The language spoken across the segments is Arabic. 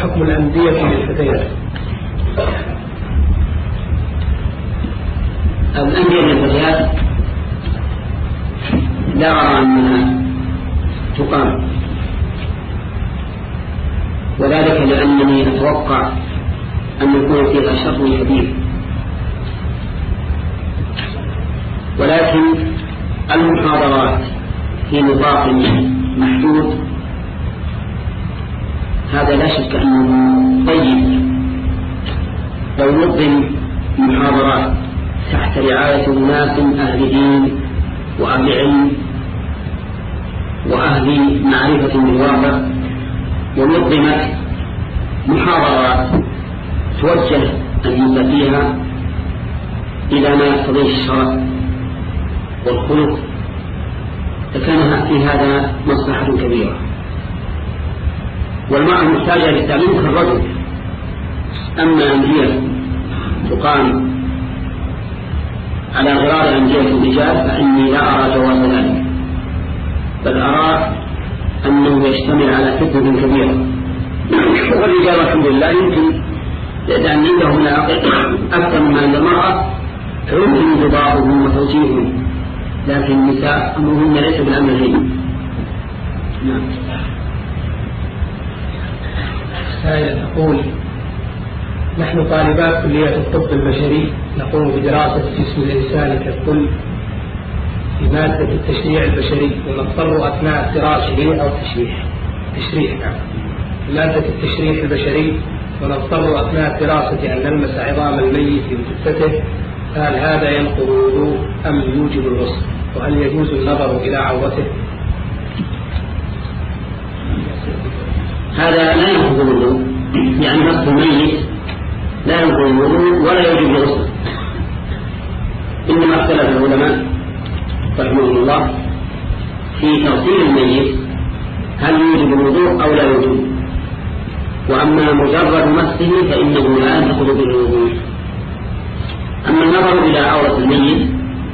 حكم الأندية للفتيات؟ الأندية للفتيات لا أرى أنها تقام، وذلك لأنني أتوقع أن يكون فيها شر كبير، ولكن المحاضرات في نطاق محدود هذا لا شك أنه طيب. لو نظم محاضرات تحت رعاية الناس أهل دين وأهل علم وأهل معرفة بالواقع، ونظمت محاضرات توجه الناس فيها إلى ما يقتضيه الشرع والخلق، فكان في هذا مصلحة كبيرة. والمرأة محتاجة للتعليم كالرجل. أما أندية تقام على غرار أندية الرجال فإني لا أرى جواز ذلك، بل أرى أنه يشتمل على فتنة كبيرة. والرجال الحمد لله يمكن لأن عندهم أكثر مما عند المرأة فيمكن انضباطهم وتوجيههم، لكن النساء أمرهن ليس بالأمر الهين. نعم. سائلة تقول: نحن طالبات كلية الطب البشري نقوم بدراسة جسم الإنسان ككل في مادة التشريع البشري، ونضطر أثناء الدراسة أو تشريح في مادة التشريح البشري، ونضطر أثناء الدراسة أن نلمس عظام الميت بجثته، فهل هذا ينقض الوضوء أم يوجب الغسل؟ وهل يجوز النظر إلى عورته؟ هذا لا ينقض الوضوء، يعني مس الميت لا ينقض الوضوء ولا يوجب الغسل. إنما اختلف العلماء رحمهم الله في تغسيل الميت هل يوجب الوضوء أو لا يوجب، وأما مجرد مسه فإنه لا ينقض به الوضوء. أما النظر إلى عورة الميت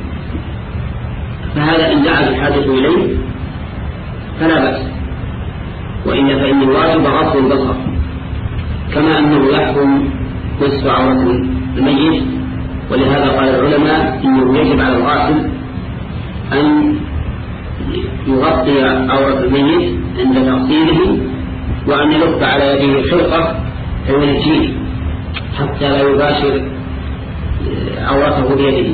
فهذا إن دعت الحاجة إليه فلا بأس، وإلا فإن الواجب غض البصر، كما أنه يحكم مس عورة الميت. ولهذا قال العلماء إنه يجب على الغاسل أن يغطي عورة الميت عند تغسيله، وأن يلف على يده خرقة فينجيه حتى لا يباشر عورته بيده.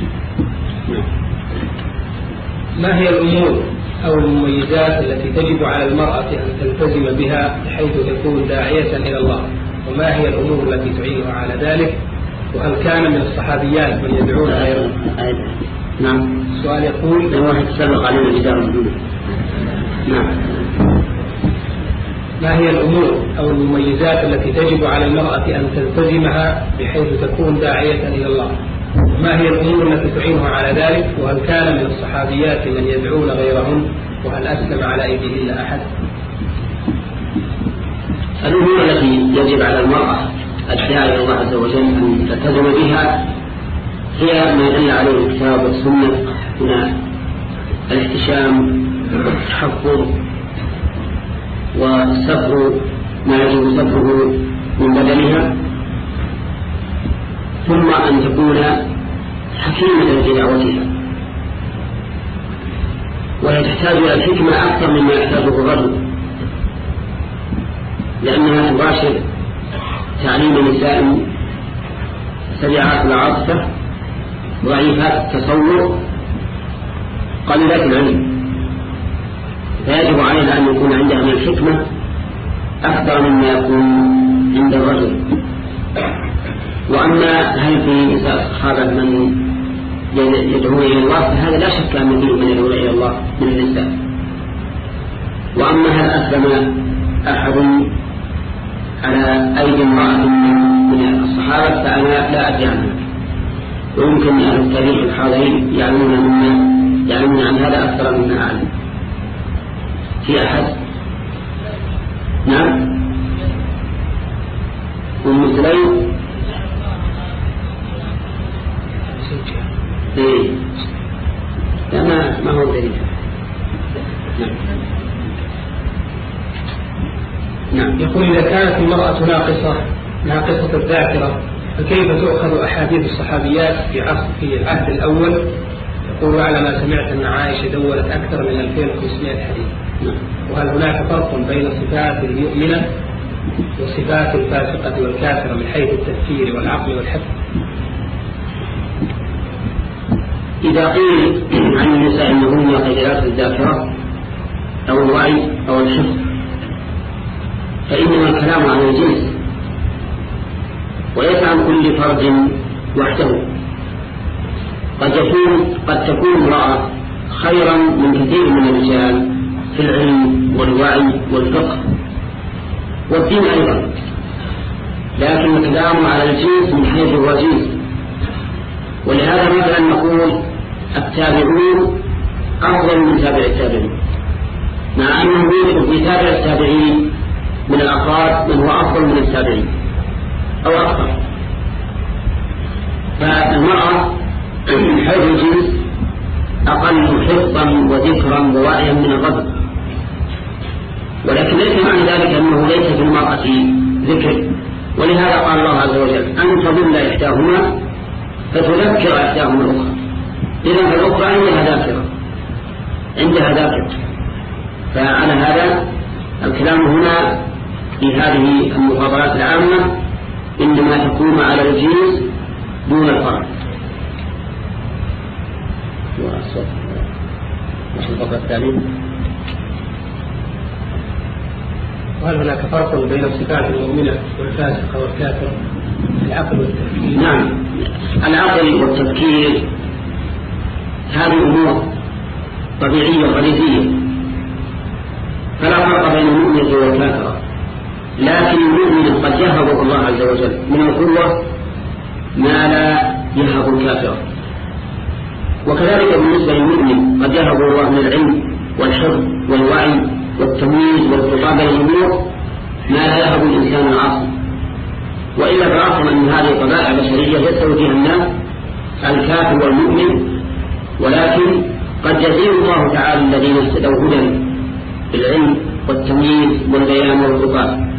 ما هي الأمور أو المميزات التي تجب على المرأة أن تلتزم بها بحيث تكون داعية إلى الله؟ وما هي الأمور التي تعينها على ذلك؟ وهل كان من الصحابيات من يدعون غيره؟ نعم. السؤال يقول: لو واحد تسبق علينا الإجابة. نعم. ما هي الأمور أو المميزات التي تجب على المرأة أن تلتزمها بحيث تكون داعية إلى الله؟ ما هي الأمور التي تعينها على ذلك؟ وهل كان من الصحابيات من يدعون غيرهم؟ وهل أسلم على أيديهن أحد؟ الأمور التي يجب على المرأة الداعية إلى الله عز وجل أن تلتزم بها هي ما دل عليه الكتاب والسنة من الاحتشام والتحفظ وستر ما يجب ستره من بدنها، ثم أن تكون حكيمة في دعوتها، وهي تحتاج إلى الحكمة أكثر مما يحتاجه الرجل، لأنها تباشر تعليم نساء سريعات العاطفة ضعيفات التصور قليلات العلم، فيجب عليها أن يكون عندها من الحكمة أكثر مما يكون عند الرجل. وأما هل في نساء الصحابة من يدعون إلى الله فهذا لا شك أن فيه من يدعون إلى الله من النساء. وأما هل أسلم أحد على أيدي امرأة من الصحابة فأنا لا أدري عنها، ويمكن أهل التاريخ الحاضرين يعلمون عن هذا أكثر مما أعلم. في أحد؟ نعم. أم سليم؟ إيه لا ما هو دليل. نعم. يقول: إذا كانت المرأة ناقصة الذاكرة، فكيف تؤخذ أحاديث الصحابيات في العهد الأول؟ يقول على ما سمعت أن عائشة دولت أكثر من 2500 حديث، وهل هناك فرق بين صفات المؤمنة وصفات الفاسقة والكافرة من حيث التفكير والعقل والحفظ؟ إذا قيل عن النساء أنهن قليلات الذاكرة أو الوعي أو الحفظ فإنما الكلام عن الجنس وليس عن كل فرد وحده. قد تكون امرأة خيرا من كثير من الرجال في العلم والوعي والفقه والدين أيضا، لكن الكلام على الجنس من حيث هو جنس. ولهذا مثلا نقول التابعون أفضل من تابع التابعين، مع أنه يوجد في تابع التابعين من الأفراد من هو أفضل من التابعين أو أكثر. فالمرأة من حيث الجنس أقل حفظا وذكرا ووعيا من الرجل، ولكن ليس معنى ذلك أنه ليس في المرأة ذكر. ولهذا قال الله عز وجل أن تضل إحداهما فتذكر إحداهما الأخرى. إذن الأخرى عندها ذاكرة. فعلى هذا الكلام هنا في هذه المفاضلات العامة إنما تكون على الجنس دون الفرد. الفقرة الثانية، وهل هناك فرق بين صفات المؤمنة والفاسقة والكافرة في العقل والتفكير؟ نعم، العقل والتفكير هذه أمور طبيعية غريزية، فلا فرق بين المؤمنة والكافرة. لكن المؤمن قد يهبه الله عز وجل من القوة ما لا يهب الكافر، وكذلك بالنسبة للمؤمن قد يهب الله من العلم والحفظ والوعي والتمييز والخطاب للأمور ما لا يهب الإنسان العاصي. وإلا فأصلا أن هذه طبائع بشرية يستوي فيها الناس الكافر والمؤمن، ولكن قد يزيد الله تعالى الذين اهتدوا هدى بالعلم والتمييز والبيان والخطاب.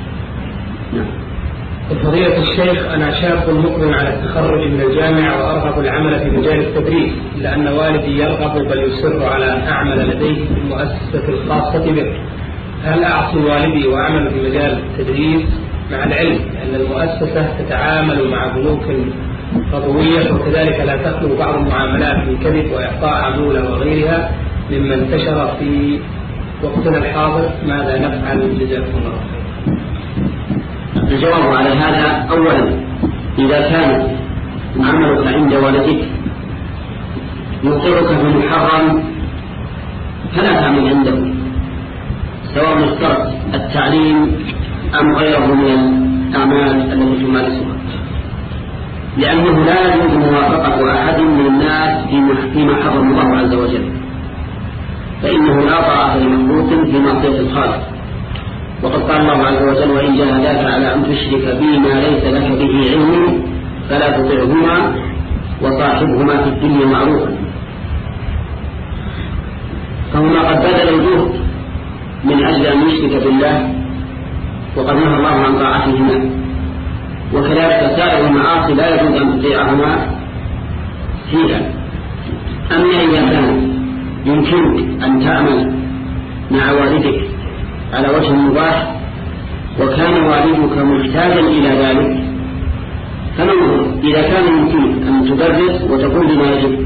فضيلة الشيخ، أنا شاب مقبل على التخرج من الجامعة وأرغب العمل في مجال التدريس، لأن والدي يرغب بل يصر على أن أعمل لديه في المؤسسة الخاصة به. هل أعصي والدي وأعمل في مجال التدريس مع العلم أن المؤسسة تتعامل مع بنوك ربوية، وكذلك لا تخلو بعض المعاملات من كذب وإعطاء عمولة وغيرها مما انتشر في وقتنا الحاضر؟ ماذا نفعل؟ جزاكم الله خير. الجواب على هذا: أولا، إذا كان عملك عند والدك يوقعك في المحرم فلا تعمل عنده، سواء اشترط التعليم أم غيره من الأعمال التي تمارسها، لأنه لا يجوز موافقة أحد من الناس فيما حرم الله عز وجل، فإنه لا طاعة لمخلوق في معصية الخالق. وقد قال الله عز وجل: وإن جاهداك على أن تشرك بي ما ليس لك به علم فلا تطعهما وصاحبهما في الدنيا معروفا. فهما قد بذل الجهد من أجل أن يشرك بالله وقد نهى الله عن طاعتهما، وكذلك سائر المعاصي لا يجوز أن تطيعهما فيها. أما إذا كان يمكنك أن تعمل مع والدك على وجه مباح وكان والدك محتاجا إلى ذلك فننظر. إذا كان يمكنك أن تدرس وتقوم بما يجب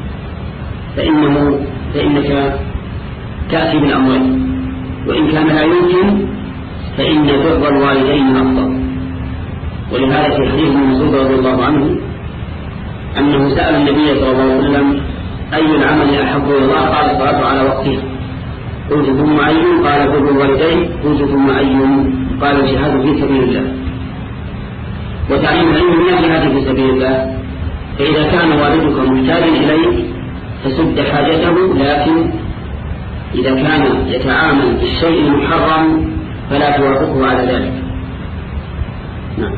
فإنك تأتي بالأموال، وإن كان لا يمكن فإن بر الوالدين أفضل. ولهذا في حديث ابن مسعود رضي الله عنه أنه سأل النبي صلى الله عليه وسلم: أي العمل أحب إلى الله؟ قال: الصلاة على وقتها. قلت: ثم أي؟ قال: بر الوالدين. قلت: ثم أي؟ قال: الجهاد في سبيل الله. وتعليم العلم من الجهاد في سبيل الله. فإذا كان والدك محتاجا إليك فسد حاجته، لكن إذا كان يتعامل بالشيء المحرم فلا توافقه على ذلك. نعم.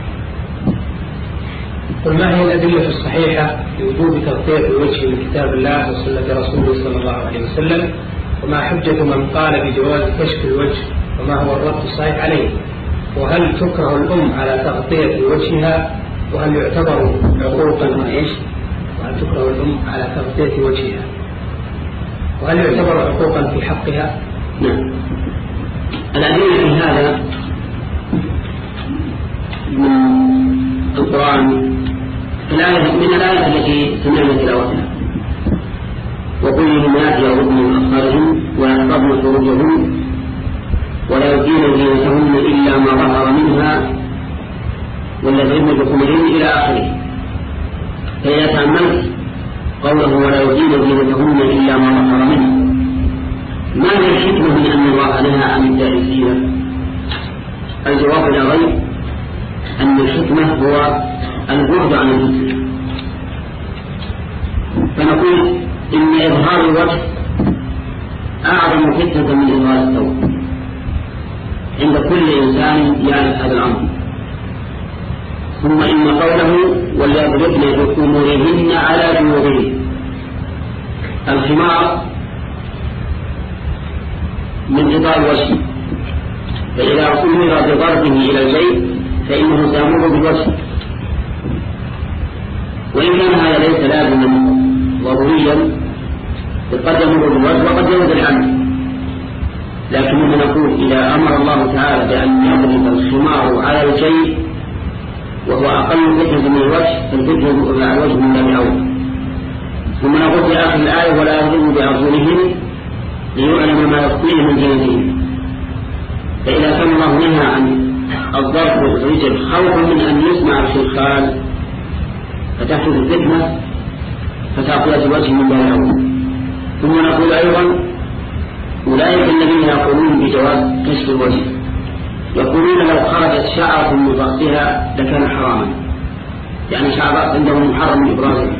قل ما هي الأدلة الصحيحة لوجوب تغطية الوجه من كتاب الله وسنة رسوله صلى الله عليه وسلم؟ وما حجة من قال بجواز كشف الوجه؟ وما هو الرد الصحيح عليه؟ وهل تكره الأم على تغطية وجهها؟ وهل يعتبر عقوقا إيش؟ وهل تكره الأم على تغطية وجهها؟ وهل يعتبر عقوقا في حقها؟ نعم. الأدلة في هذا من القرآن من الآية التي سمعنا تلاوتها: وقل للناس يغضن من أبصارهم ويحفظن فروجهن ولا يبدين زينتهن إلا ما ظهر منها والذين بخمرهن إلى آخره. فإذا تأملت قوله ولا يبدين زينتهن إلا ما ظهر منها، ما هي الحكمة من أن الله نهى عن إبداء الزينة؟ الجواب لا غير أن الحكمة هو البعد عن الفتنة. فنقول إن إظهار الوجه أعظم فتنة من إظهار الثوب عند كل إنسان يعرف هذا الأمر. ثم إن قوله وليضربن بخمرهن على جيوبهن، الخمار من غطاء الوجه، فإذا أمر بضربه إلى الجيب فإنه سيمر بالوجه، وإن كان هذا ليس لازما ضروريا قد يمر بالوجه وقد ينزل عنه، لكننا نقول إذا أمر الله تعالى بأن يضرب الخمار على الجيب وهو أقل فتنة من الوجه فالفتنة على الوجه من باب أولى. ثم نقول في آخر الآية ولا يضربوا بأرجلهم ليعلم ما يخفيه من زينتهم. فإذا كان الله نهى عن الضرب والرجل خوفا من أن يسمع الخلخال فتحدث الفتنة فتعطية الوجه من باب أولى. ثم نقول أيضا أولئك الذين يقولون بجواز كشف الوجه يقولون لو خرجت شعرة من رأسها لكان حراما، يعني شعر عندهم محرم إبرازها.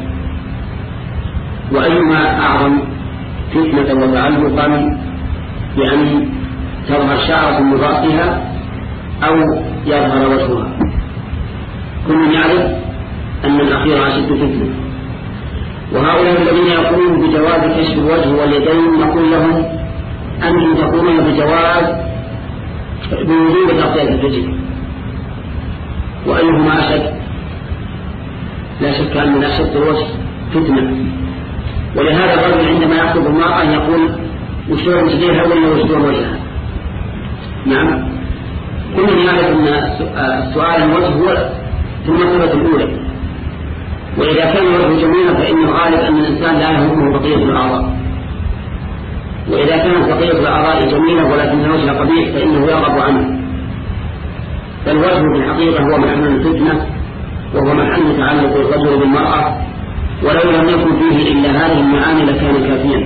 وأيما أعظم فتنة وتعلقا بأن تظهر شعرة من رأسها أو يظهر وجهها؟ كل يعرف أن الأخير أشد فتنة. وهؤلاء الذين يقولون بجواز كشف الوجه واليدين نقول لهم أنهم تقولون بجواز بوجود تغطية الرجل، وأيهما أشد؟ لا شك أن من أشد الوجه فتنة. ولهذا الرجل عندما يخطب المرأة يقول وشلون تديرها ولا وشلون وجهها. نعم، كل يعرف أن السؤال الوجه هو في المرتبة الأولى، وإذا كان الوجه جميلا فإن الغالب أن الإنسان لا يهمه بقية الأعضاء، وإذا كانت بقية الأعضاء جميلة ولكن الوجه قبيح فإنه يغضب عنه. فالوجه في الحقيقة هو محل الفتنة وهو محل تعلق الرجل بالمرأة، ولو لم يكن فيه إلا هذه المعاني لكان كافيا.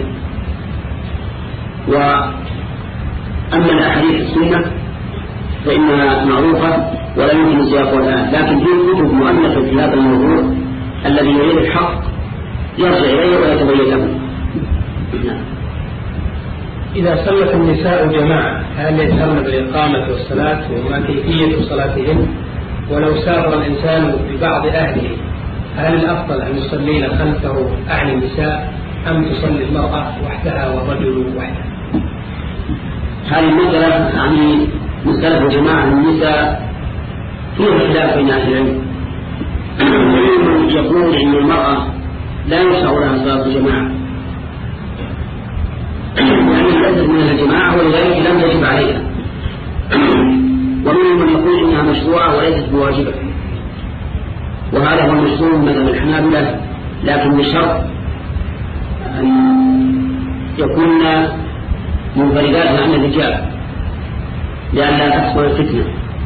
وأما الأحاديث السنة فإنها معروفة ولا يمكن سياقها الآن، لكن في كتب مؤلفة في هذا الموضوع الذي يريد الحق يرجع إليه ويتبين له. إذا صلت النساء جماعة هل يجهرن بالإقامة والصلاة وما كيفية صلاتهن؟ ولو سافر الإنسان ببعض أهله هل الأفضل أن يصلين خلفه أعني النساء أم تصلي المرأة وحدها والرجل وحده؟ هذه المسألة يعني مسألة جماعة النساء فيها خلاف بين أهل العلم. يقول إن المرأة لا يشرع لها صلاة جماعة يعني ليست من الجماعة ولذلك لم يجب عليها، ومنهم من يقول إنها مشروعة وليست بواجبة، وهذا هو المشروع مذهب الحنابلة، لكن بشرط أن يكون منفردات عن الرجال لئلا تحصل الفتنة.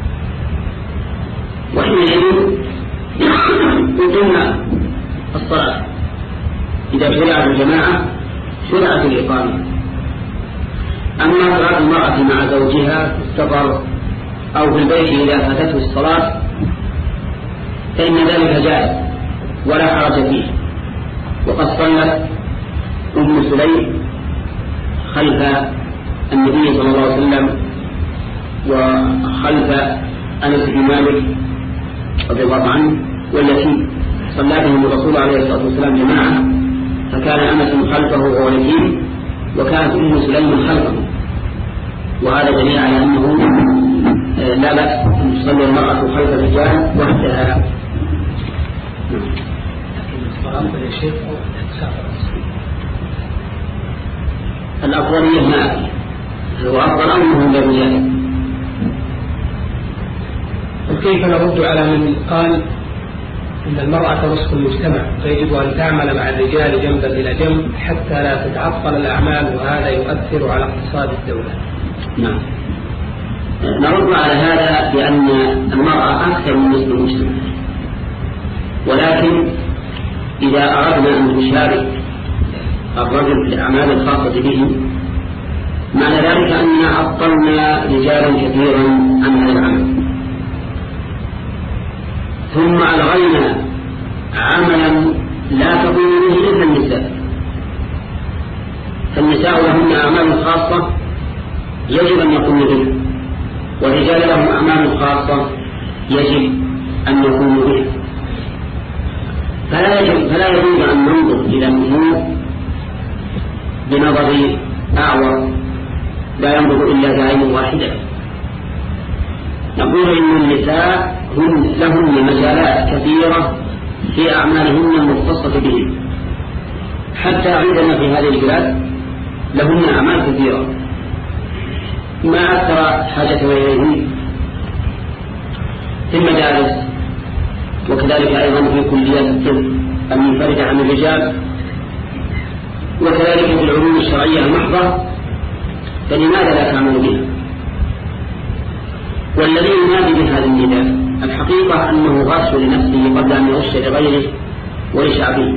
وحينئذ يقيمنا الصلاة. إذا شرعت الجماعة شرعت الإقامة. أما صلاة المرأة مع زوجها في السفر أو في البيت إذا فاتته الصلاة فإن ذلك جائز ولا حرج فيه. وقد صلت أم سليم خلف النبي صلى الله عليه وسلم وخلف أنس بن مالك رضي الله عنه، والتي صلى بهم الرسول عليه الصلاة والسلام جماعة، فكان أنس خلفه وهو يتيم وكانت أم سليم خلفه، وهذا دليل على أنه لا بأس أن تصلي المرأة خلف الرجال وحدها. الأفضلية ما هو أفضل أمهم للرجال. وكيف نرد على من قال إن المرأة نصف المجتمع فيجب أن تعمل مع الرجال جنبا إلى جنب حتى لا تتعطل الأعمال وهذا يؤثر على اقتصاد الدولة؟ نعم، نرد على هذا بأن المرأة أكثر من نصف المجتمع، ولكن إذا أردنا أن نشارك الرجل في الأعمال الخاصة به معنى ذلك أننا عطلنا رجالا كثيرا عن هذا العمل، ثم ألغينا عملا لا تقوم به إلا النساء. فالنساء لهن أعمال خاصة يجب أن يقوموا بها، والرجال لهم أعمال خاصة يجب أن يقوموا بها. فلا يجوز أن ننظر إلى الأمور بنظر أعور لا ينظر إلا بعين واحدة. نقول إن النساء لهن مجالات كثيرة في أعمالهن المختصة بهم، حتى عندنا في هذه البلاد لهن أعمال كثيرة ما أكثر حاجة إليهن في المدارس، وكذلك أيضا في كليات الطب المنفردة عن الرجال، وكذلك في العلوم الشرعية المحضة، فلماذا لا تعمل بها؟ والذي ينادي بهذا النداء الحقيقة أنه غش لنفسه قبل أن يغش لغيره ولشعبه.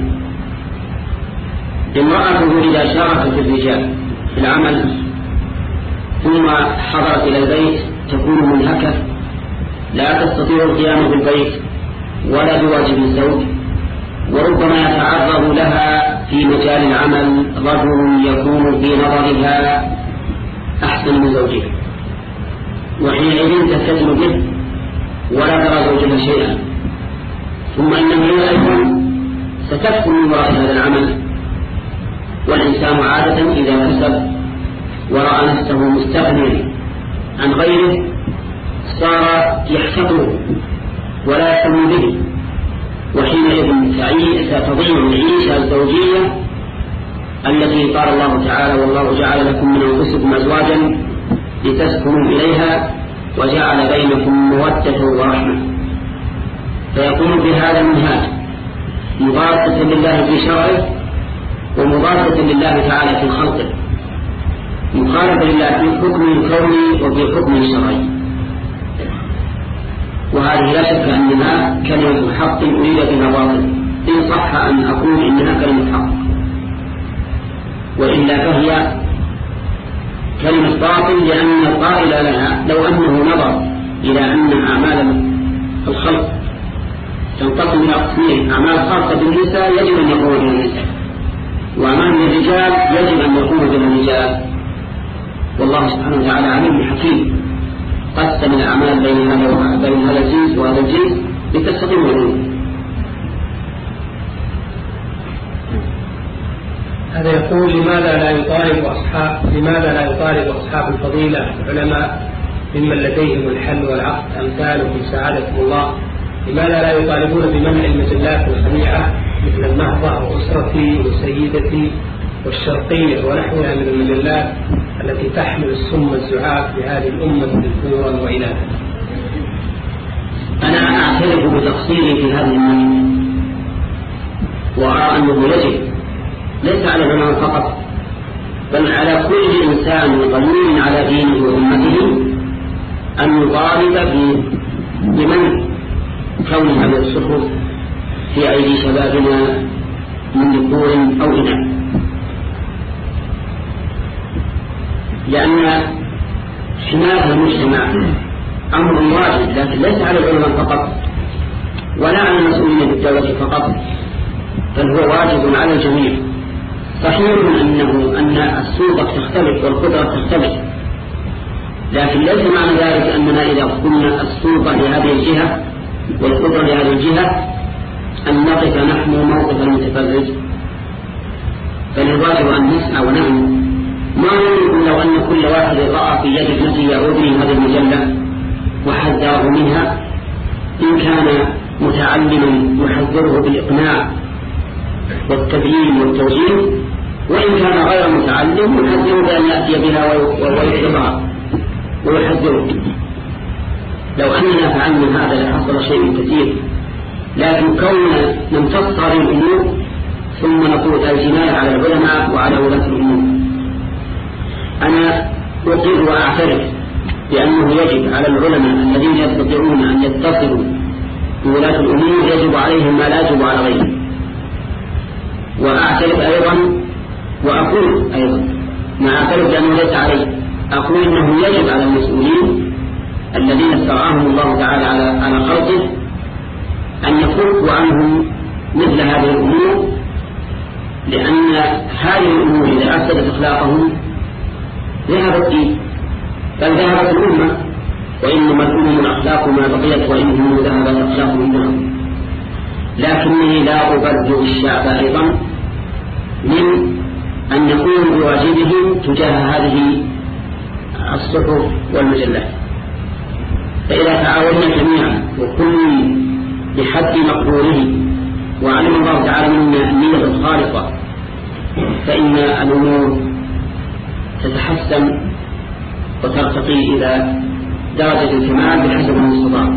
امرأته إذا شاركت الرجال في العمل ثم حضرت إلى البيت تكون منهكة، لا تستطيع القيام بالبيت ولا بواجب الزوج، وربما يتعرض لها في مجال العمل رجل يكون في نظرها أحسن من زوجها، وحينئذ تستثن به ولا ترى زوجها شيئا. ثم إنها أيضا ستكفر من وراء هذا العمل، والإنسان عادة إذا كسب ورأى نفسه مستغنيا عن غيره صار يحتقره ولا يهتم به، وحينئذ ستضيع العيشة الزوجية التي قال الله تعالى: والله جعل لكم من أنفسكم أزواجا لتسكنوا إليها وجعل بينكم مودة ورحمة. فيكون بهذا المنهاج مضادة لله في شرعه ومضادة لله تعالى في خلقه، مخالفة لله في حكم الكوني وفي حكم الشرعي. وهذه لا شك أنها كلمة حق أريد بها باطل، إن صح أن أقول إنها كلمة حق، وإلا فهي كلمة باطل، لأن القائل لها لو أنه نظر إلى أن أعمال الخلق تنقسم إلى قسمين: أعمال خاصة بالنساء يجب أن يقوم بها النساء، وأعمال الرجال يجب أن يقوم بها الرجال. والله سبحانه وتعالى عليم حكيم، قسم الأعمال بين هذا الجنس وهذا الجنس لتستقيم الأمور. هذا يقول: لماذا لا يطالب أصحاب الفضيلة العلماء ممن لديهم الحل والعقد أمثالكم سعادكم الله، لماذا لا يطالبون بمنع المجلات الخليعة مثل النهضة وأسرتي وسيدتي والشرقية ونحوها من المجلات التي تحمل السم الزعاف لهذه الأمة ذكورا وإناثا؟ أنا أعترف بتقصيري في هذه المسألة، وأرى أنه يجب ليس على العلماء فقط بل على كل إنسان غيور على دينه وأمته أن يطالب بمنع كون هذه الصحف في أيدي شبابنا من ذكور أو إناث، لأن حماية المجتمع أمر واجب، لكن ليس على العلماء فقط ولا على المسؤولين بالدولة فقط، بل هو واجب على الجميع. صحيح أن السلطة تختلف والقدرة تختلف، لكن ليس معنى ذلك أننا إذا قلنا السلطة لهذه الجهة والقدرة لهذه الجهة أن نقف نحن موقف المتفرج، بل الواجب أن نسعى ونعمل. ما يمكن لو أن كل واحد رأى في يد ابنته أو ابنه هذه المجلة وحذره منها، إن كان متعلما يحذره بالإقناع والتبيين والتوجيه، وإن كان غير متعلم يحذره بأن يأتي بها ويحذرها ويحذره. لو أننا فعلنا هذا لحصل شيء كثير، لكن كوننا نمتص هذه الأمور ثم نقول الجناية على العلماء وعلى ولاة الأمور. أنا أقر وأعترف بأنه يجب على العلماء الذين يستطيعون أن يتصلوا بولاة الأمور يجب عليهم ما لا يجب على غيرهم. وأعترف أيضا وأقول أيضا ما أعترف بأنه ليس عليه، أقول أنه يجب على المسؤولين الذين استرعاهم الله تعالى على خلقه أن يفكوا عنهم مثل هذه الأمور، لأن هذه الأمور إذا أفسدت أخلاقهم ذهب الدين بل ذهبت الأمة، وإنما الأمم الأخلاق ما بقيت وإنهم ذهبت أخلاقهم منهم. لكنني لا أبرئ الشعب أيضا من أن يقوم بواجبهم تجاه هذه الصحف والمجلات. فإذا تعاوننا جميعا وكل بحد مقدوره وعلم الله تعالى منا النية الخالصة فإن الأمور تتحسن وترتقي إلى درجة الكمال بحسب المستطاع.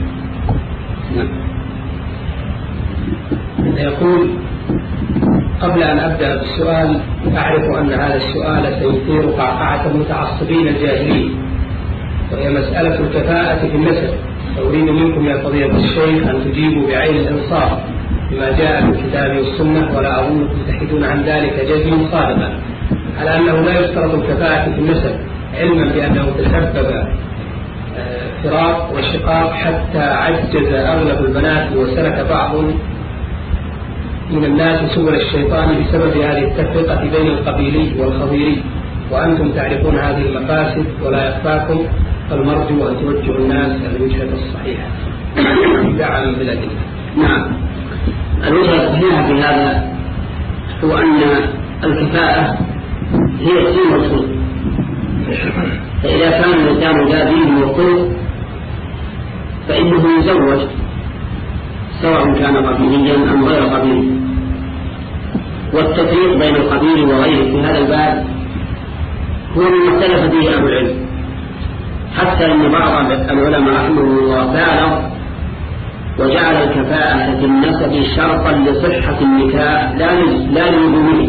يقول: قبل أن أبدأ بالسؤال أعرف أن هذا السؤال سيثير قعقعة المتعصبين الجاهلين، وهي مسألة الكفاءة في النسب، فأريد منكم يا فضيلة الشيخ أن تجيبوا بعين الإنصاف بما جاء في الكتاب والسنة، ولا أظنكم تحدون عن ذلك جزما صادقا، على أنه لا يشترط الكفاءة في النسب، علما بأنه تسبب فراق وشقاق حتى عجز أغلب البنات وسلك بعض من الناس سبل الشيطان بسبب هذه التفرقة بين القبيلي والخضيري، وأنتم تعرفون هذه المفاسد ولا يخفاكم، فالمرجو أن توجهوا الناس الوجهة الصحيحة دعما بالأدلة. نعم، الوجهة الصحيحة في هذا هو أن الكفاءة هي الدين والخلق، فإذا كان الإنسان ذا دين وخلق فإنه يزوج سواء كان قبيليا أم غير قبيلي. والتفريق بين القبيل وغيره في هذا الباب هو من اختلف فيه أهل العلم، حتى أن بعض العلماء رحمه الله بالغ وجعل الكفاءة في النسب شرطا لصحة النكاح لا للزومه،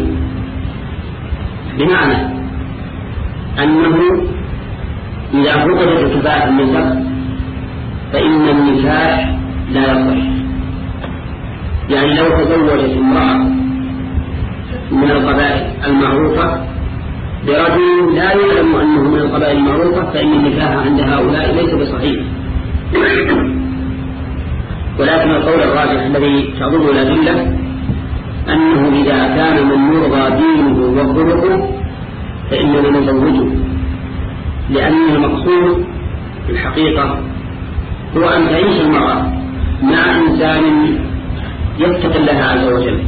بمعنى أنه إذا فقدت الكفاءة في النسب فإن النكاح لا يصح. يعني لو تزوجت امرأة من القبائل المعروفة برجل لا يعلم أنه من القبائل المعروفة فإن النكاح عند هؤلاء ليس بصحيح. ولكن القول الراجح الذي تظن الأدلة أنه إذا كان من يرضى دينه وخلقه فإننا نزوجه، لأن المقصود في الحقيقة هو أن تعيش المرأة مع إنسان يتقي الله عز وجل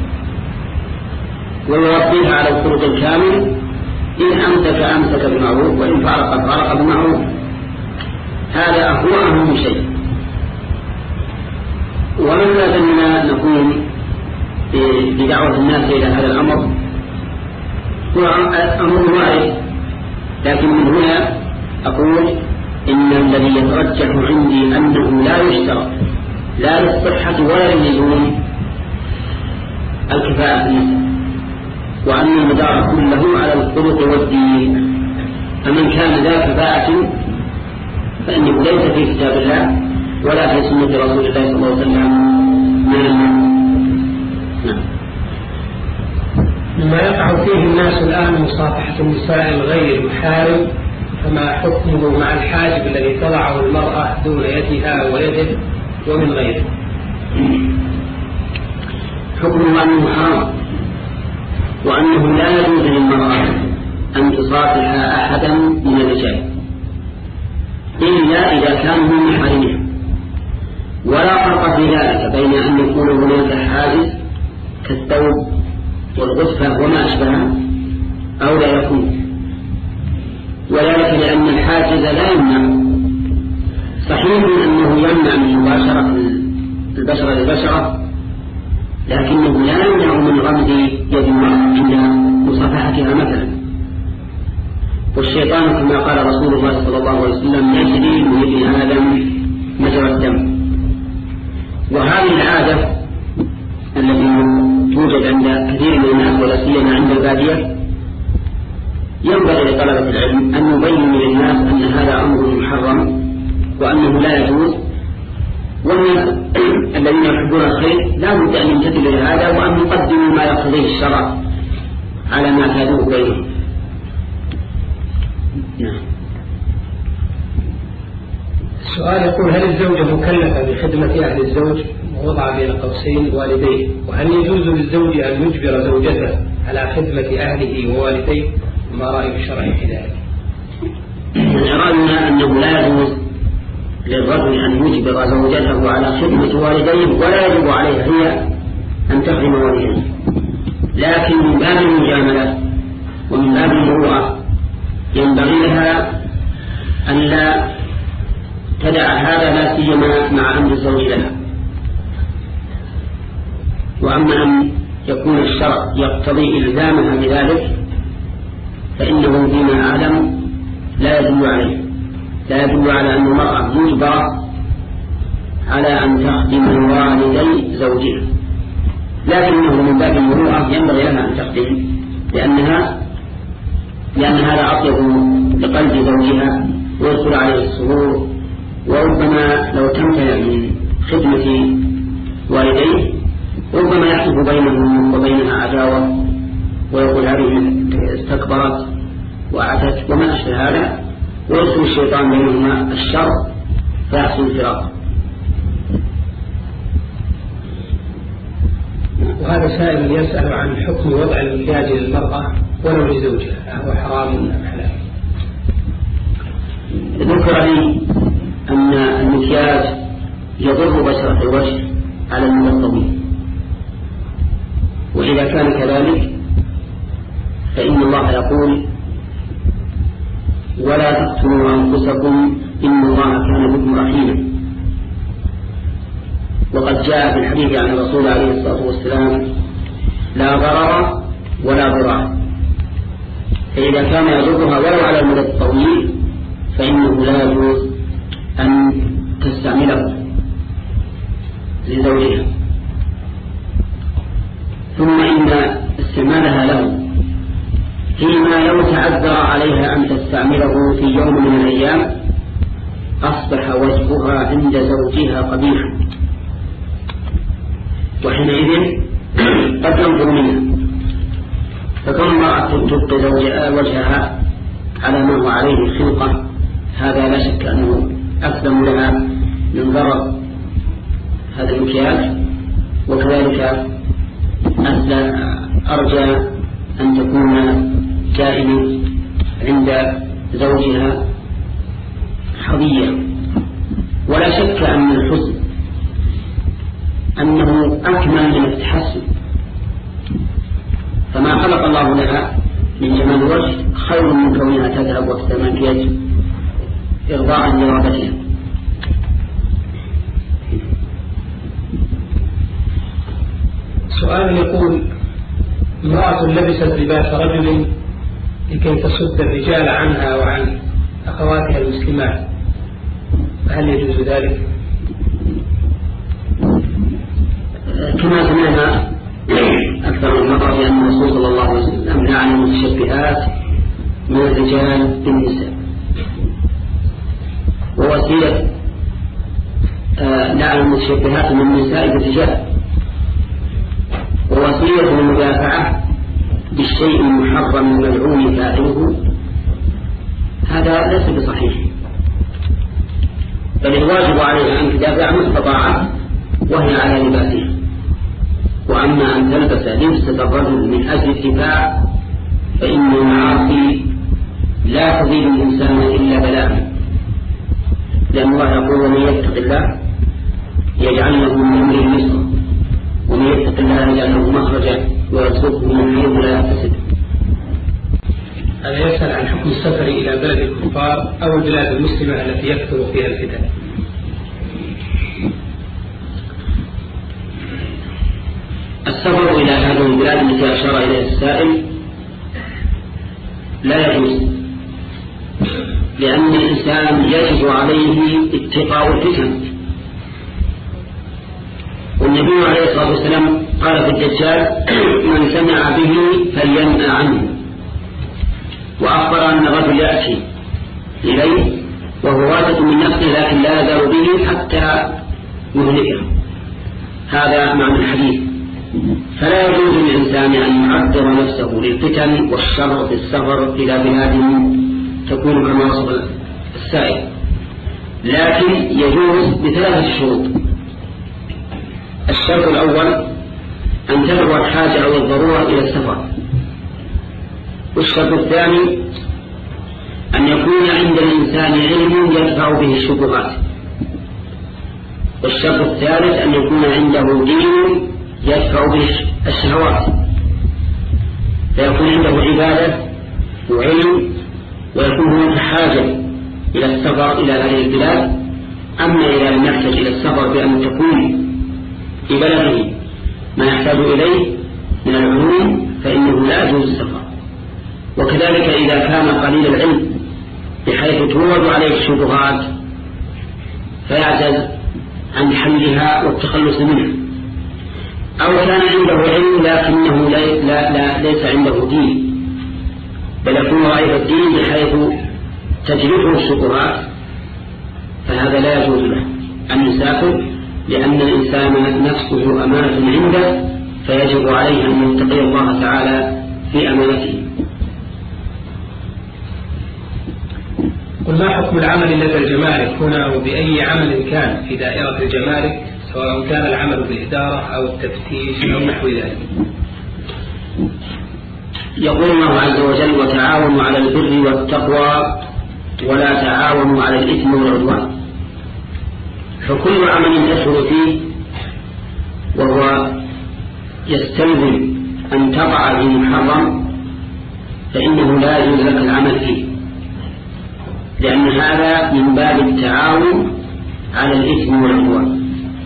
ويربيها على الخلق الكامل، إن أمسك بمعروف وإن فارق بمعروف. هذا هو أهم شيء. ومن لازمنا نقوم بدعوة الناس إلى هذا الأمر هو أمر وارد، لكن من هنا أقول إن الذي يترجح عندي أنه لا يشترط لا للصحة ولا للزوم الكفاءة في النسب، وأن المدار كله على الخلق والدين. فمن كان ذا كفاءة فإنه ليس في كتاب الله ولا في سنة رسول الله صلى الله عليه وسلم من المعنى. مما يقع فيه الناس الآن مصافحة النساء الغير محارم، فما حكمه مع الحاجب الذي تضعه المرأة دون يدها ويده ومن غيره؟ حكمه أنه حرام، وأنه لا يجوز للمرأة أن تصافح أحدا من الرجال إلا إذا كان من محارمها. ولا فرق في ذلك بين أن يكون هناك حاجز كالثوب والغصفة وما أشبهها أو لا يكون، وذلك لأن الحاجز لا يمنع صحيح أنه يمنع من مباشرة البشرة للبشرة، لكنه لا يمنع من غمز يد المرأة عند مصافحتها مثلا. والشيطان كما قال رسول الله صلى الله عليه وسلم يجري من ابن آدم مجرى الدم. وهذه العادة التي توجد عند كثير من الناس ولا سيما عند البادية ينبغي لطلبة العلم أن يبين للناس أن هذا أمر محرم وأنه لا يجوز، والناس الذين يحبون الخير لا بد أن يمتثلوا لهذا وأن يقدموا ما يقتضيه الشرع على ما كانوا بينهم. السؤال يقول: هل الزوجة مكلفة بخدمة أهل الزوج ووضع بين قوسين والديه؟ وهل يجوز للزوج أن يجبر زوجته على خدمة أهله ووالديه؟ ما رأي الشرع في ذلك؟ رأينا أنه لا يجوز للرجل أن يجبر زوجته على خدمة والديه، ولا يجب عليها هي أن تخدم والديه، لكن من باب المجاملة ومن باب المروءة ينبغي لها أن لا تدع هذا لا سيما مع أمر الزوج لها. وأما أن يكون الشرع يقتضي إلزامها بذلك فإنه فيما أعلم لا يدل عليه، لا يدل على أن المرأة مجبرة على أن تخدم والدي زوجها، لكنه من باب المروءة ينبغي لها أن تخدم لأن هذا أطيب لقلب زوجها ويدخل عليه السرور. وربما لو تمتنع من خدمة والديه ربما يحدث بينه وبينها عداوة ويقول هذه استكبرت وعتت وما أشبه هذا، ويدخل الشيطان بينهما الشر فيحصل الفراق. وهذا سائل يسأل عن حكم وضع المكياج للمرأة ولو لزوجها، هو حرام أم حلال؟ ذكر لي أن المكياج يضر بشرة الوجه على المدى الطويل، وإذا كان كذلك فإن الله يقول: ولا تقتلوا أنفسكم إن الله كان بكم رحيما. وقد جاء في الحديث عن الرسول عليه الصلاة والسلام: لا ضرر ولا ضرار. فإذا كان يضرها ولو على المدى الطويل فإنه لا يجوز أن تستعمله لزوجها. ثم إن استعمالها له فيما لو تعذر عليها أن تستعمله في يوم من الأيام أصبح وجهها عند زوجها قبيحا، وحينئذ قد ينظر منها. فكم امرأة تبقي وجهها على ما هو عليه خلقة، هذا لا شك أنه أقدم لها من ضرر هذا المكياج. وكذلك أرجى أن تكون دائما عند زوجها حظية. ولا شك أن الحسن أنه أكمل من التحسن، فما خلق الله لها من جمال الوجه خير من كونها تذهب وتتمكيج إرضاء لرغبتها. سؤال يقول: امرأة لبست لباس رجل لكي تصد الرجال عنها وعن أخواتها المسلمات، هل يجوز ذلك؟ كما سمعنا أكثر من مرة بأن الرسول صلى الله عليه وسلم لعن المتشبهات من الرجال بالنساء، ووسيلة لعن المتشبهات من النساء بالرجال، ووسيلة المدافعة بالشيء المحرم الملعون فاعله، هذا ليس بصحيح، بل الواجب عليها أن تدافع ما استطاعت وهي على لباسها. وأما أن تلبس لبسة الرجل من أجل الدفاع فإن المعاصي لا تزيد الإنسان إلا بلاء، لأن الله يقول: ومن يتق الله يجعل له من أمره يسرا ومن يتق الله يجعل له مخرجا ويرزقه من حيث لا يحتسب. هذا يسأل عن حكم السفر إلى بلد الكفار أو البلاد المسلمة التي يكثر فيها الفتن. إلى هذه البلاد التي أشار إليها السائل لا يجوز، لأن الإنسان يجب عليه اتقاء الفتن. والنبي عليه الصلاة والسلام قال في الدجال: من سمع به فلينأ عنه. وأخبر أن الرجل يأتي إليه وهو واثق من نفسه لكن لا يزال به حتى يهلكه. هذا معنى الحديث. فلا يجوز للإنسان أن يعذر نفسه للفتن والشر في السفر إلى بلاد تكون كما وصف السائل، لكن يجوز بثلاثة شروط. الشرط الأول أن تدعو الحاجة أو الضرورة إلى السفر. والشرط الثاني أن يكون عند الإنسان علم يدفع به الشبهات. والشرط الثالث أن يكون عنده دين يدفع به الشهوات، فيكون عنده عبادة وعلم ويكون هناك حاجة إلى السفر إلى هذه البلاد. أما إذا لم يحتاج إلى السفر بأن تكون في بلده ما يحتاج إليه من العلوم فإنه لا يجوز السفر. وكذلك إذا كان قليل العلم بحيث تورد عليه الشبهات فيعجز عن حلها والتخلص منها، أو كان عنده علم لكنه ليس عنده دين بل يكون ضعيف الدين بحيث تجلبه الشبهات، فهذا لا يجوز له أن يسافر، لأن الإنسان نفسه أمانة عنده فيجب عليه أن يتقي الله تعالى في أمانته. قل ما حكم العمل لدى الجمارك هنا وبأي عمل كان في دائرة الجمارك، سواء كان العمل بالإدارة أو التفتيش أو نحو ذلك؟ يقول الله عز وجل: وتعاونوا على البر والتقوى ولا تعاونوا على الإثم والعدوان. فكل عمل تشعر فيه وهو يستلزم أن تقع في محرم فإنه لا يجوز لك العمل فيه، لأن هذا من باب التعاون على الإثم والعدوان.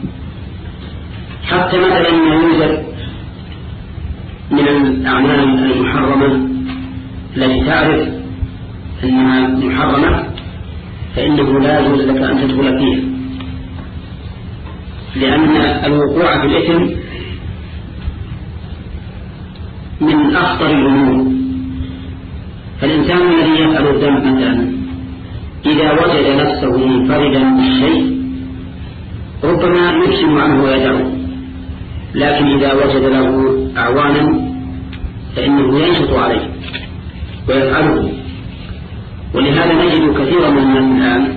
حتى مثلا يوجد من الأعمال المحرمة التي تعرف أنها محرمة فإنه لا يجوز لك أن تدخل فيها، لأن الوقوع في الإثم من أخطر الأمور. فالإنسان الذي يفعل الذنب مثلا إذا وجد نفسه منفردا بالشيء ربما يكشم عنه ويدعه، لكن إذا وجد له أعوانا فإنه ينشط عليه ويفعله. ولهذا نجد كثيرا من الناس الآن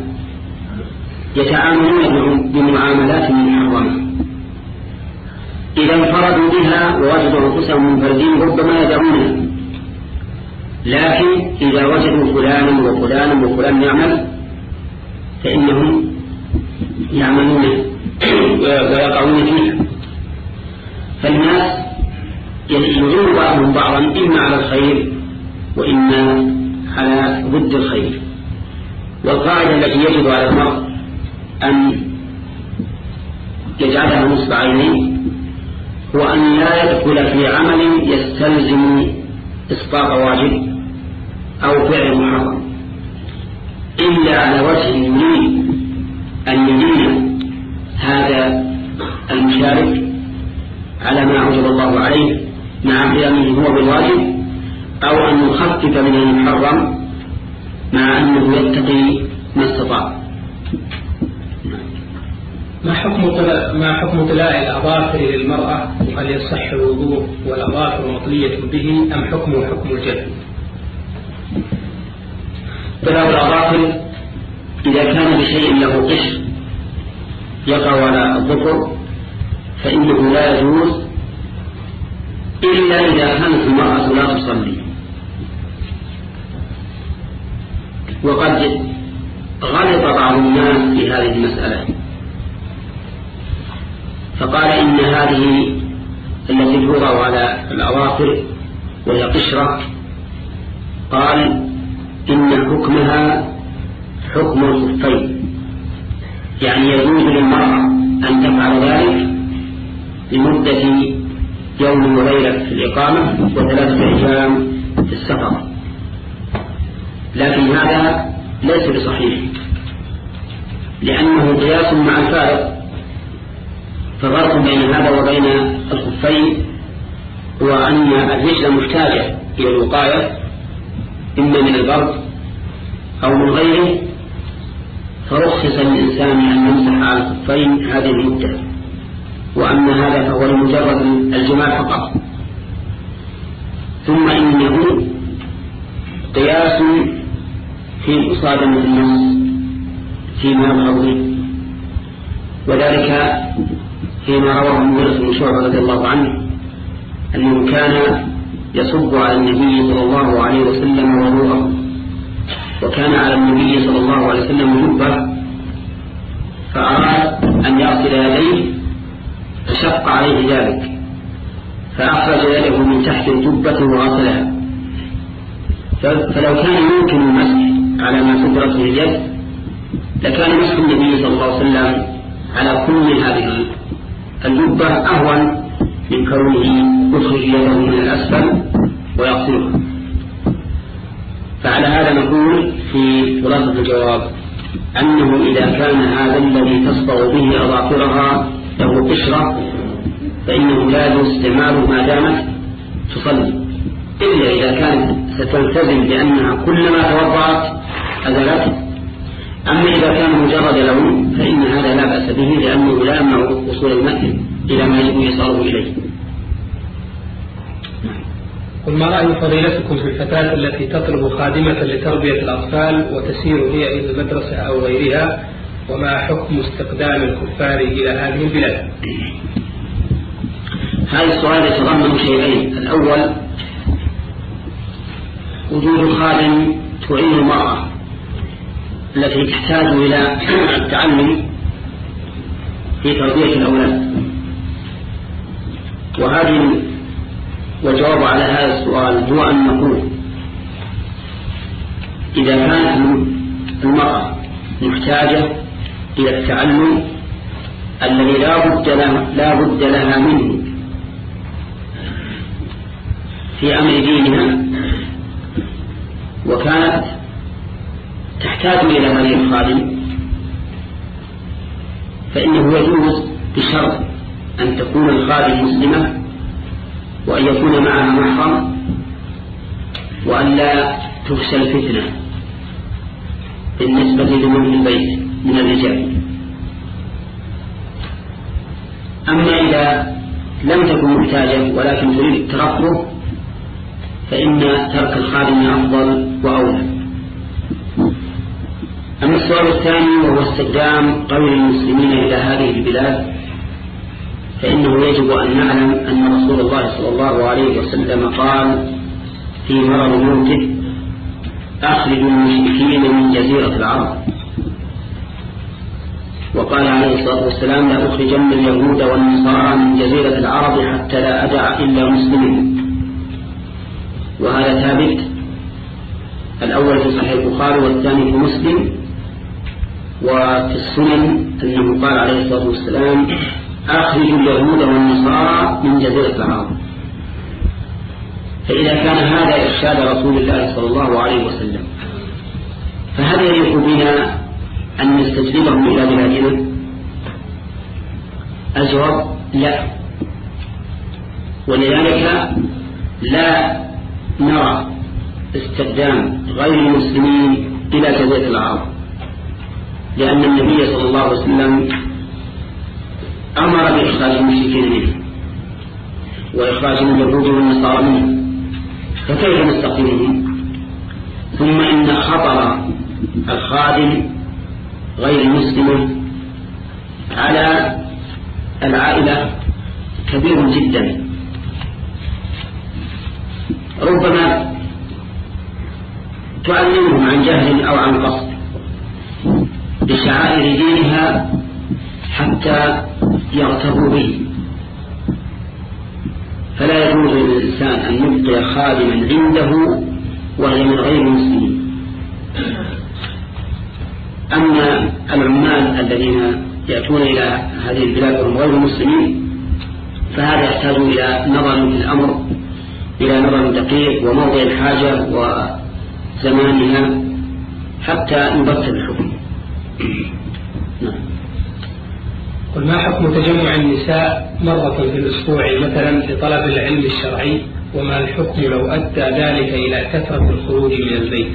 يتعاملون بمعاملات محرمة، إذا انفردوا بها ووجدوا أنفسهم منفردين ربما يدعونها، لكن إذا وجدوا فلانا وفلانا وفلان يعمل فإنهم يعملون ويقعون فيها. فالناس يعين بعضهم بعضا إما على الخير وإما على ضد الخير. والقاعدة التي يجب على المرء أن يجعلها نصب عينيه هو أن لا يدخل في عمل يستلزم إسقاط واجب أو فعل محرم إلا على وجه يريد أن يدين هذا المشارك على ما أوجب الله عليه مع قيامه هو بالواجب، أو أن يخفف من المحرم مع أنه يتقي ما استطاع. ما حكم طلاء الأظافر للمرأة؟ وهل يصح الوضوء والأظافر مطلية به أم حكمه حكم الجلد؟ طلاء الأظافر إذا كان بشيء له قشر يقع على الظفر فإنه لا يجوز إلا إذا كانت المرأة لا تصلي. وقد غلط بعض الناس في هذه المسألة فقال إن هذه التي توضع على الأظافر وهي قشرة قال إن حكمها حكم الخفين، يعني يجوز للمرأة أن تفعل ذلك لمدة يوم وليلة في الإقامة و3 أيام في السفر، لكن هذا ليس بصحيح لأنه قياس مع الفارق. ففرق بين هذا وبين الخفين هو أن الرجل محتاجة إلى الوقاية إما من البرد أو من غيره، فرخص للإنسان أن يمسح على الخفين هذه المدة، وأما هذا فهو لمجرد الجمال فقط. ثم إنه قياس في مصادمة النص فيما يظهر، وذلك فيما رواه المغيرة بن شعبة رضي الله عنه أنه كان يصب على النبي صلى الله عليه وسلم وضوءه، وكان على النبي صلى الله عليه وسلم جبة، فأراد أن يغسل يديه فشق عليه ذلك، فأخرج يده من تحت الجبة وغسلها. فلو كان يمكن المسح على ما سترته اليد لكان مسح النبي صلى الله عليه وسلم على كل هذه الجبة أهون من كونه يخرج يده من الأسفل ويغسلها. فعلى هذا نقول في خلاصة الجواب أنه إذا كان هذا الذي تصبغ به أظافرها له قشرة فإنه لا يجوز استعماله ما دامت تصلي، إلا إذا كانت ستلتزم بأنها كلما توضأت أزالته. أما إذا كان مجرد لون فإن هذا لا بأس به، لأنه لا يمنع وصول الماء إلى ما يجب إيصاله إليه. قل ما رأي فضيلتكم في الفتاة التي تطلب خادمة لتربية الأطفال وتسير هي إلى المدرسة أو غيرها، وما حكم استقدام الكفار إلى هذه البلاد؟ هذا السؤال يتضمن شيئين: الأول وجود خادم تعين المرأة التي تحتاج إلى التعلم في تربية الأولاد، والجواب على هذا السؤال هو أن نقول إذا كانت المرأة محتاجة إلى التعلم الذي لا بد لها منه في أمر دينها، وكانت تحتاج إلى هذه الخادم، فإنه يجوز بشرط أن تكون الخادم مسلمة، وأن يكون معها محرم، وأن لا تفشى الفتنة بالنسبة لمن البيت من الرجال. أما إذا لم تكن محتاجة ولكن تريد الترفه فإن ترك الخادم أفضل وأولى. أما السؤال الثاني وهو استخدام غير المسلمين إلى هذه البلاد، فإنه يجب أن نعلم أن رسول الله صلى الله عليه وسلم قال في مرض موته: أخرجوا المشركين من جزيرة العرب. وقال عليه الصلاة والسلام: لا أخرجن اليهود والنصارى من جزيرة العرب حتى لا أدع إلا مسلمين. وهذا ثابت، الأول في صحيح البخاري والثاني في مسلم. وفي السنن أنه قال عليه الصلاة والسلام: أخرجوا اليهود والنصارى من جزيرة العرب. فإذا كان هذا إرشاد رسول الله صلى الله عليه وسلم، فهل يليق بنا أن نستجلبهم إلى بلادنا؟ الجواب: لا. ولذلك لا نرى استخدام غير المسلمين إلى جزيرة العرب، لأن النبي صلى الله عليه وسلم أمر بإخراج المشركين منه وإخراج اليهود والنصارى منه، فكيف نستقيمهم؟ ثم إن خطر الخادم غير المسلم على العائلة كبير جدا، ربما تعلمهم عن جهل أو عن قصد بشعائر دينها حتى يغتروا به، فلا يجوز للإنسان أن يبقي خادما عنده وهي من غير المسلمين. أما العمال الذين يأتون إلى هذه البلاد وهم غير المسلمين فهذا يحتاج إلى نظر في الأمر، إلى نظر دقيق وموضع الحاجة وزمانها حتى يبطل الحكم. قل ما حكم تجمع النساء مرة في الأسبوع مثلا لطلب العلم الشرعي، وما الحكم لو أدى ذلك إلى كثرة الخروج من البيت؟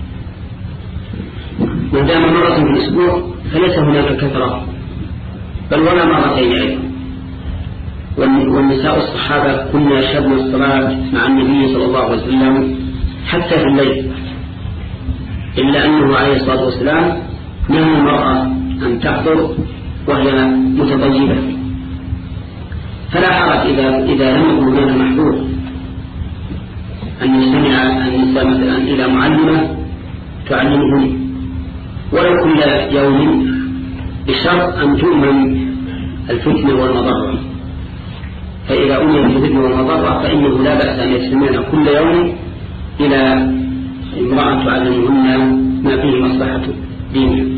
ما دام مرة في الأسبوع فليس هناك كثرة بل ولا مرتين أيضا. والنساء الصحابة كنا يشهدن الصلاة مع النبي صلى الله عليه وسلم حتى في الليل، إلا أنه عليه الصلاة والسلام نهى المرأة أن تحضر وهي متطيبة، فلا حرج إذا لم يكن هناك محظور أن يستمع النساء مثلا إلى معلمة تعلمهن ولو كل يوم، بشرط أن تؤمن الفتنة والمضرة. فإذا أمن الفتنة والمضرة فإنه لا بأس أن يستمعن كل يوم إلى امرأة تعلمهن ما فيه مصلحة دينها.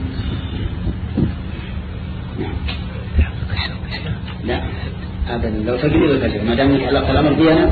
لا أبدا، لو تجري لو تجري ما دام يتعلق الأمر بي أنا.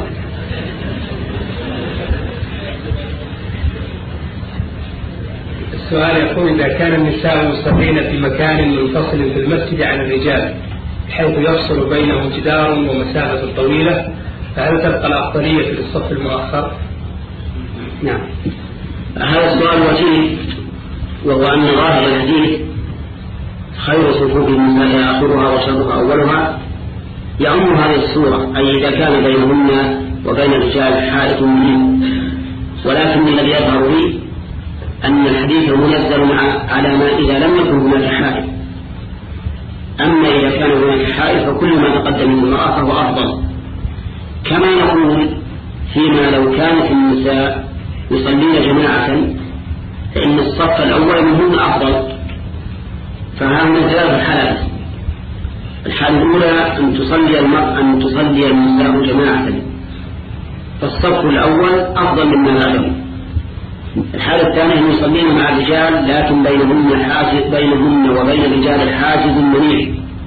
السؤال يقول: إذا كان النساء مستقيمين في مكان منفصل في المسجد عن الرجال حيث يفصل بينهم جدار ومسافة طويلة، فهل تبقى الأفضلية في الصف المؤخر؟ نعم، هذا السؤال وجيه، وهو أن ظاهر الحديث خير صفوف النساء آخرها وشرها أولها يعم هذه الصورة، أي إذا كان بينهن وبين الرجال حائط منه. ولكن الذي يظهر لي أن الحديث منزل على ما إذا لم يكن هناك حائط. أما إذا كان هناك حائط فكل ما تقدم من المرأة فهو أفضل، كما نقول فيما لو كانت النساء يصلين جماعة فإن الصف الأول منهن أفضل. فهذا من ثلاث حالات: الحالة الأولى أن تصلي النساء جماعة فالصف الأول أفضل مما بعده. الحالة الثانية أن يصلين مع الرجال لكن بينهن وبين الرجال الحاجز منيع،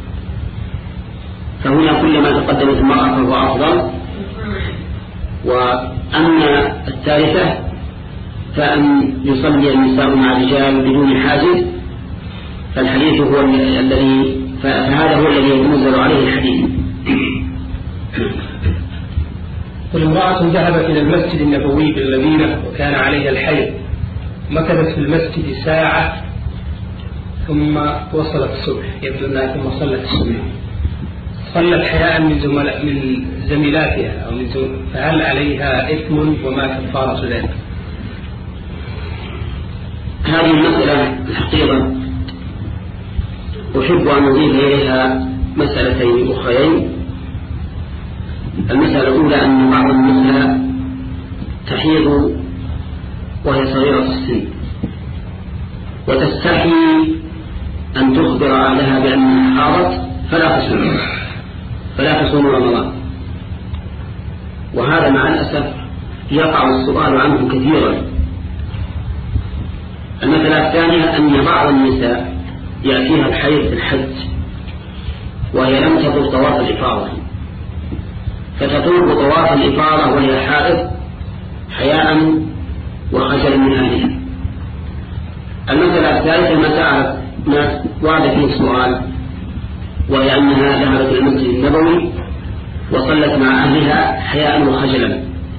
فهنا كل ما تقدمت المرأة فهو أفضل. وأما الثالثة فأن يصلي النساء مع الرجال بدون حاجز، فالحديث هو الذي فهذا هو الذي ينزل عليه الحديث. والامرأة ذهبت إلى المسجد النبوي بالمدينة وكان عليها الحيض، مكثت في المسجد ساعة ثم وصلت الصبح، يبدو أنها ثم صلت الصبح، صلت حياء من زميلاتها أو فهل عليها إثم وما كفارة ذلك؟ هذه المسألة الحقيقة أحب أن أضيف إليها مسألتين أخرين. المسألة الأولى أن بعض النساء تحيض وهي صغيرة السن وتستحي أن تخبر أهلها بأنها حاضت فلا تصوم رمضان، وهذا مع الأسف يقع السؤال عنه كثيرا. المسألة الثانية أن بعض النساء يأتيها الحيض في الحج وهي لم تطوف طواف الإفاضة، فتطوف طواف الإفاضة وهي حائض حياء وخجلا من أهلها. المسألة الثالثة ما وعد فيه السؤال، وهي أنها ذهبت إلى المسجد النبوي وصلت مع أهلها حياء وخجلا.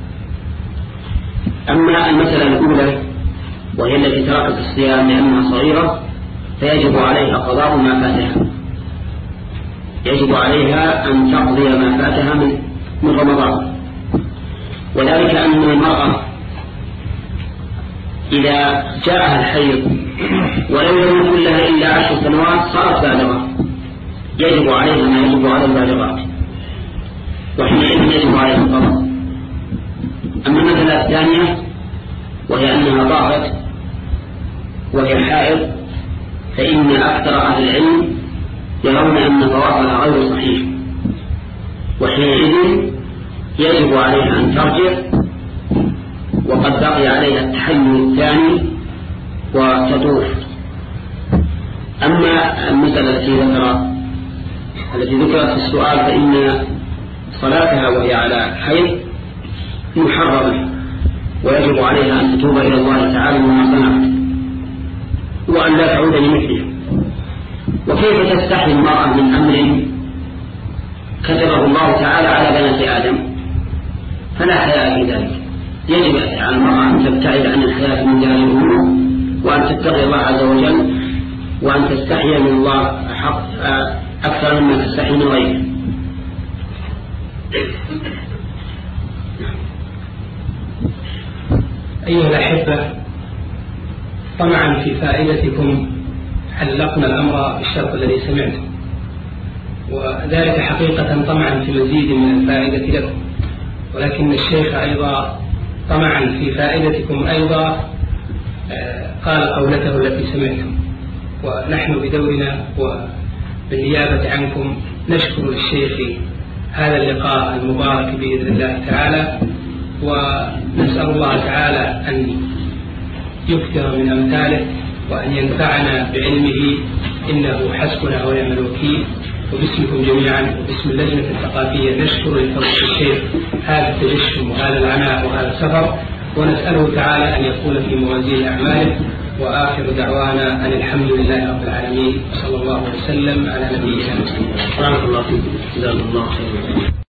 أما المسألة الأولى وهي التي تركت الصيام لأنها صغيرة فيجب عليها قضاء ما فاتها، يجب عليها أن تقضي ما فاتها من رمضان. وذلك أن المرأة إذا جاءها الحيض ولو لم يكن لها إلا 10 سنوات صارت بالغة، يجب عليها ما يجب على البالغات، وحينئذ يجب عليها القضاء. أما المسألة الثانية وهي أنها ضاغت وهي حائض، فإن أكثر أهل العلم يرون أن طوافها غير صحيح، وحينئذ يجب عليها أن ترجع وقد بقي عليها التحلل الثاني وتطوف. أما المسألة التي ذكرت في السؤال فإن صلاتها وهي على حيض محرمة، ويجب عليها أن تتوب إلى الله تعالى مما صنعت وأن لا تعود لمثله. وكيف تستحي المرأة من أمر كتبه الله تعالى على بنات آدم؟ فلا حياء في ذلك. يجب على المرأة أن تبتعد عن الحياة من جهل الأمور، وأن تتقي الله عز وجل، وأن تستحي من الله أكثر مما تستحي من غيره. أيها الأحبة، طمعا في فائدتكم علقنا الأمر بالشرط الذي سمعته، وذلك حقيقة طمعا في مزيد من الفائدة لكم، ولكن الشيخ أيضا طمعا في فائدتكم أيضا قال قولته التي سمعتم، ونحن بدورنا وبالنيابة عنكم نشكر للشيخ هذا اللقاء المبارك بإذن الله تعالى، ونسأل الله تعالى أن يكثر من أمثاله وأن ينفعنا بعلمه، إنه حسبنا ونعم الوكيل. وباسمكم جميعا وباسم اللجنة الثقافية نشكر لفضيلة الشيخ هذا التجشم وهذا العناء وهذا السفر، ونسأله تعالى أن يكون في موازين أعماله. وآخر دعوانا أن الحمد لله رب العالمين، صلى الله وسلم على نبينا محمد. بارك الله فيكم، جزاكم الله خيرا.